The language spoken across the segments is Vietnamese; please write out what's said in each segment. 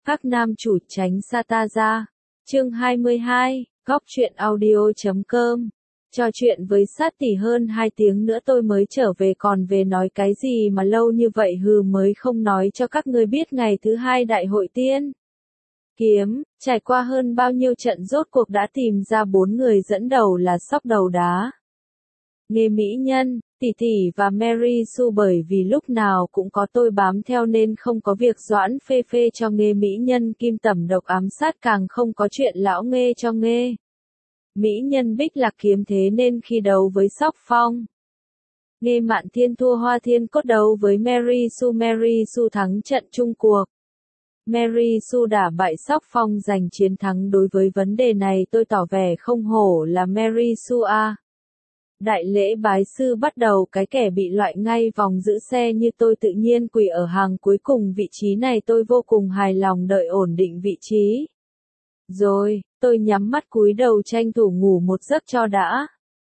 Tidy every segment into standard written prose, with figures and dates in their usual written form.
Các nam chủ tránh xa ta ra. Chương 22, góc truyện audio.com. Trò chuyện với sát tỷ hơn 2 tiếng nữa tôi mới trở về, còn về nói cái gì mà lâu như vậy mới không nói cho các ngươi biết ngày thứ 2 đại hội tiên kiếm, trải qua hơn bao nhiêu trận rốt cuộc đã tìm ra 4 người dẫn đầu là Sóc Đầu Đá, Nghê Mỹ Nhân, Tỷ Tỷ và Mary Sue. Bởi vì lúc nào cũng có tôi bám theo nên không có việc Doãn phê phê cho Nghê Mỹ Nhân kim tẩm độc ám sát, càng không có chuyện lão Nghê cho Nghê Mỹ Nhân Bích Lạc kiếm, thế nên khi đấu với Sóc Phong, Nghê Mạn Thiên thua Hoa Thiên Cốt, đấu với Mary Sue thắng trận chung cuộc. Mary Sue đả bại Sóc Phong giành chiến thắng. Đối với vấn đề này tôi tỏ vẻ không hổ là Mary Sue a. Đại lễ bái sư bắt đầu, cái kẻ bị loại ngay vòng giữ xe như tôi tự nhiên quỳ ở hàng cuối cùng. Vị trí này tôi vô cùng hài lòng, đợi ổn định vị trí rồi, tôi nhắm mắt cúi đầu tranh thủ ngủ một giấc cho đã.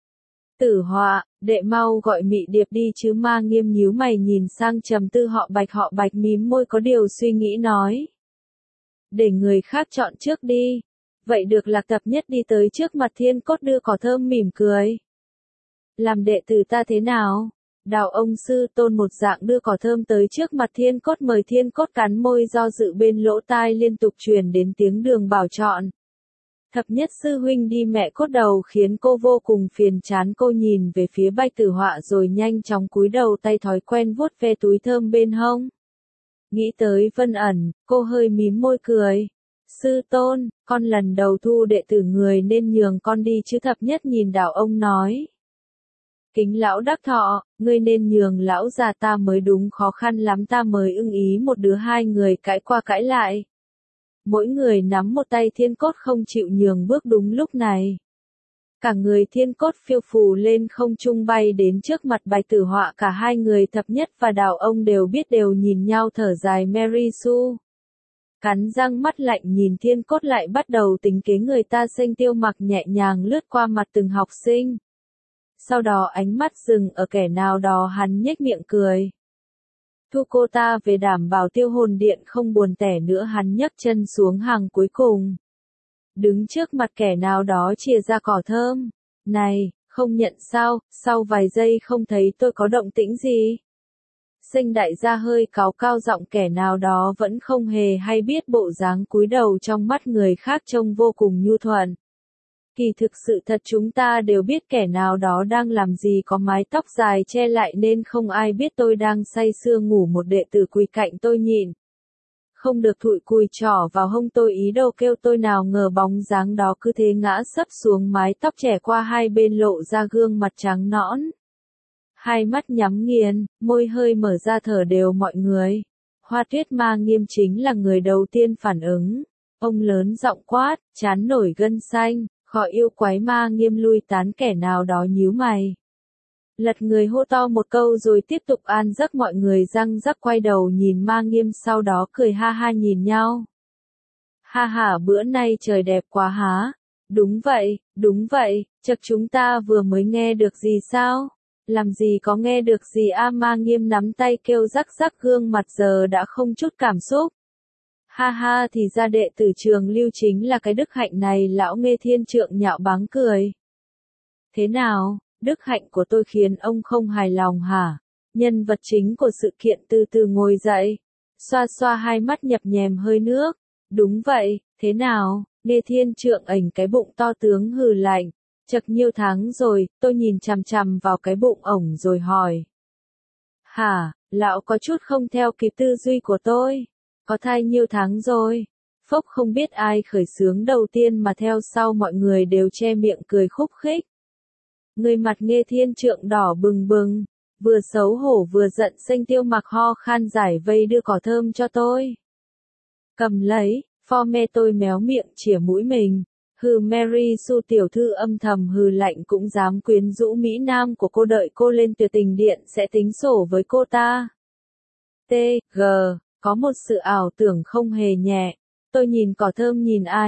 Tử Họa, đệ mau gọi Mị Điệp đi chứ. Ma Nghiêm nhíu mày nhìn sang Trầm Tư. Họ Bạch mím môi có điều suy nghĩ nói. Để người khác chọn trước đi. Vậy được. Lạc Tập Nhất đi tới trước mặt Thiên Cốt đưa cỏ thơm mỉm cười. Làm đệ tử ta thế nào? Đào ông sư tôn một dạng đưa cỏ thơm tới trước mặt Thiên Cốt mời. Thiên Cốt cắn môi do dự, bên lỗ tai liên tục truyền đến tiếng Đường Bảo chọn. Thập Nhất sư huynh đi mẹ cốt đầu khiến cô vô cùng phiền chán. Cô nhìn về phía Bạch Tử Họa rồi nhanh chóng cúi đầu, tay thói quen vuốt ve túi thơm bên hông. Nghĩ tới Vân Ẩn, cô hơi mím môi cười. Sư tôn, con lần đầu thu đệ tử người nên nhường con đi chứ. Thập Nhất nhìn Đào ông nói. Kính lão đắc thọ, ngươi nên nhường lão già ta mới đúng, khó khăn lắm ta mới ưng ý một đứa. Hai người cãi qua cãi lại. Mỗi người nắm một tay. Thiên Cốt không chịu nhường bước. Đúng lúc này, cả người Thiên Cốt phiêu phù lên không trung bay đến trước mặt Bạch Tử Họa. Cả hai người Thập Nhất và Đào ông đều biết, đều nhìn nhau thở dài. Mary Sue cắn răng mắt lạnh nhìn Thiên Cốt, lại bắt đầu tính kế người ta. Xanh Tiêu Mặc nhẹ nhàng lướt qua mặt từng học sinh. Sau đó ánh mắt dừng ở kẻ nào đó, hắn nhếch miệng cười. Thu cô ta về, đảm bảo Tiêu Hồn Điện không buồn tẻ nữa. Hắn nhấc chân xuống hàng cuối cùng, đứng trước mặt kẻ nào đó chìa ra cỏ thơm. Này, không nhận sao? Sau vài giây không thấy tôi có động tĩnh gì. Sinh đại gia hơi cáu cao giọng, kẻ nào đó vẫn không hề hay biết, bộ dáng cúi đầu trong mắt người khác trông vô cùng nhu thuận. Kỳ thực sự thật chúng ta đều biết kẻ nào đó đang làm gì, có mái tóc dài che lại nên không ai biết tôi đang say sưa ngủ. Một đệ tử quỳ cạnh tôi nhịn không được thụi cùi trỏ vào hông tôi, ý đồ kêu tôi, nào ngờ bóng dáng đó cứ thế ngã sấp xuống, mái tóc trẻ qua hai bên lộ ra gương mặt trắng nõn. Hai mắt nhắm nghiền, môi hơi mở ra thở đều. Mọi người. Hoa Tuyết Ma Nghiêm chính là người đầu tiên phản ứng. Ông lớn giọng quát, trán nổi gân xanh. Khỏi yêu quái Ma Nghiêm lui tán. Kẻ nào đó nhíu mày, lật người hô to một câu rồi tiếp tục an giấc. Mọi người răng rắc quay đầu nhìn Ma Nghiêm, sau đó cười ha ha nhìn nhau. Ha ha, bữa nay trời đẹp quá há. Đúng vậy, chắc chúng ta vừa mới nghe được gì sao? Làm gì có nghe được gì a. Ma Nghiêm nắm tay kêu rắc rắc, gương mặt giờ đã không chút cảm xúc. Ha ha, thì ra đệ tử Trường Lưu chính là cái đức hạnh này. Lão Nghê Thiên Trượng nhạo báng cười. Thế nào, đức hạnh của tôi khiến ông không hài lòng hả? Nhân vật chính của sự kiện từ từ ngồi dậy, xoa xoa hai mắt nhập nhèm hơi nước. Đúng vậy, thế nào? Nghê Thiên Trượng ảnh cái bụng to tướng hừ lạnh. Chật nhiêu tháng rồi? Tôi nhìn chằm chằm vào cái bụng ổng rồi hỏi. Hả, lão có chút không theo kịp tư duy của tôi. Có thai nhiêu tháng rồi? Phốc, không biết ai khởi xướng đầu tiên mà theo sau mọi người đều che miệng cười khúc khích. Người mặt Nghê Thiên Trượng đỏ bừng bừng, vừa xấu hổ vừa giận. Xanh Tiêu Mặc ho khan giải vây đưa cỏ thơm cho tôi. Cầm lấy, pho me. Tôi méo miệng chỉa mũi mình. Hừ, Mary Sue tiểu thư âm thầm hừ lạnh, cũng dám quyến rũ Mỹ Nam của cô. Đợi cô lên Tuyệt Tình Điện sẽ tính sổ với cô ta. T.G. Có một sự ảo tưởng không hề nhẹ. Tôi nhìn cỏ thơm,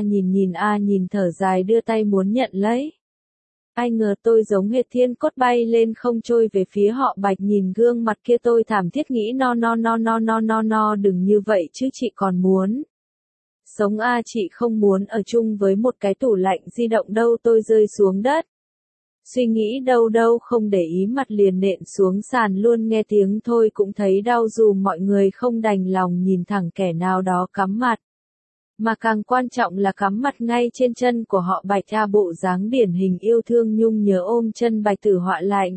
nhìn thở dài đưa tay muốn nhận lấy. Ai ngờ tôi giống hệt Thiên Cốt bay lên không trôi về phía họ Bạch. Nhìn gương mặt kia tôi thảm thiết nghĩ no, đừng như vậy chứ chị còn muốn Sống a chị không muốn ở chung với một cái tủ lạnh di động đâu. Tôi rơi xuống đất. Suy nghĩ đâu đâu không để ý, mặt liền nện xuống sàn luôn, nghe tiếng thôi cũng thấy đau, dù mọi người không đành lòng nhìn thẳng kẻ nào đó cắm mặt. Mà càng quan trọng là cắm mặt ngay trên chân của họ Bạch A, bộ dáng điển hình yêu thương nhung nhớ ôm chân Bạch Tử Họa lạnh.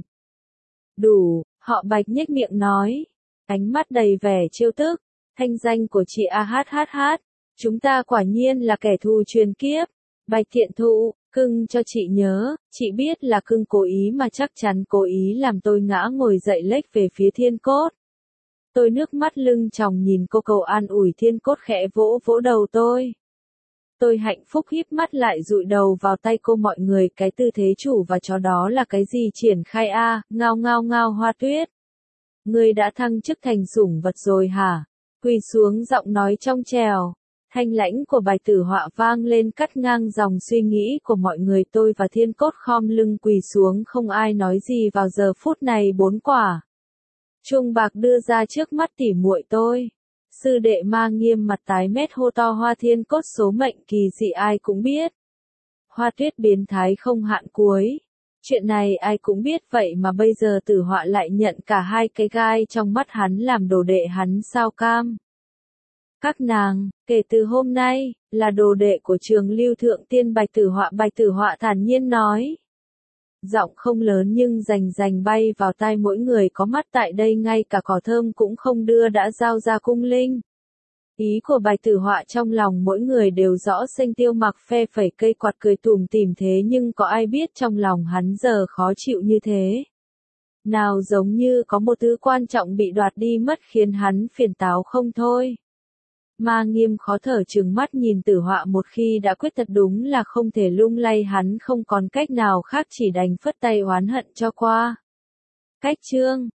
Đủ, họ Bạch nhếch miệng nói, ánh mắt đầy vẻ trêu tức, thanh danh của chị AHHH, chúng ta quả nhiên là kẻ thù truyền kiếp. Bạch Thiện Thụ, cưng cho chị nhớ, chị biết là cưng cố ý mà chắc chắn cố ý làm tôi ngã ngồi dậy lếch về phía Thiên Cốt. Tôi nước mắt lưng tròng nhìn cô cầu an ủi, Thiên Cốt khẽ vỗ vỗ đầu tôi. Tôi hạnh phúc híp mắt lại dụi đầu vào tay cô. Mọi người, cái tư thế chủ và chó đó là cái gì? Triển khai a, ngao ngao ngao. Hoa Tuyết, ngươi đã thăng chức thành sủng vật rồi hả? Quỳ xuống, giọng nói trong trèo, thanh lãnh của Bạch Tử Họa vang lên cắt ngang dòng suy nghĩ của mọi người. Tôi và Thiên Cốt khom lưng quỳ xuống, không ai nói gì. Vào giờ phút này 4 quả chuông bạc đưa ra trước mắt tỉ muội tôi. Sư đệ Ma Nghiêm mặt tái mét hô to, Hoa Thiên Cốt số mệnh kỳ dị ai cũng biết. Hoa Tuyết biến thái không hạn cuối. Chuyện này ai cũng biết, vậy mà bây giờ Tử Họa lại nhận cả hai cái gai trong mắt hắn làm đồ đệ hắn, sao cam? Các nàng, kể từ hôm nay, là đồ đệ của Trường Lưu Thượng Tiên Bạch Tử Họa thản nhiên nói. Giọng không lớn nhưng rành rành bay vào tai mỗi người có mắt tại đây, ngay cả cỏ thơm cũng không đưa đã giao ra cung linh. Ý của Bạch Tử Họa trong lòng mỗi người đều rõ, Xanh Tiêu Mặc phe phẩy cây quạt cười tủm tỉm, thế nhưng có ai biết trong lòng hắn giờ khó chịu như thế. Nào giống như có một thứ quan trọng bị đoạt đi mất khiến hắn phiền táo không thôi. Ma Nghiêm khó thở trừng mắt nhìn Tử Họa, một khi đã quyết thật đúng là không thể lung lay, hắn không còn cách nào khác chỉ đành phất tay oán hận cho qua. Cách chương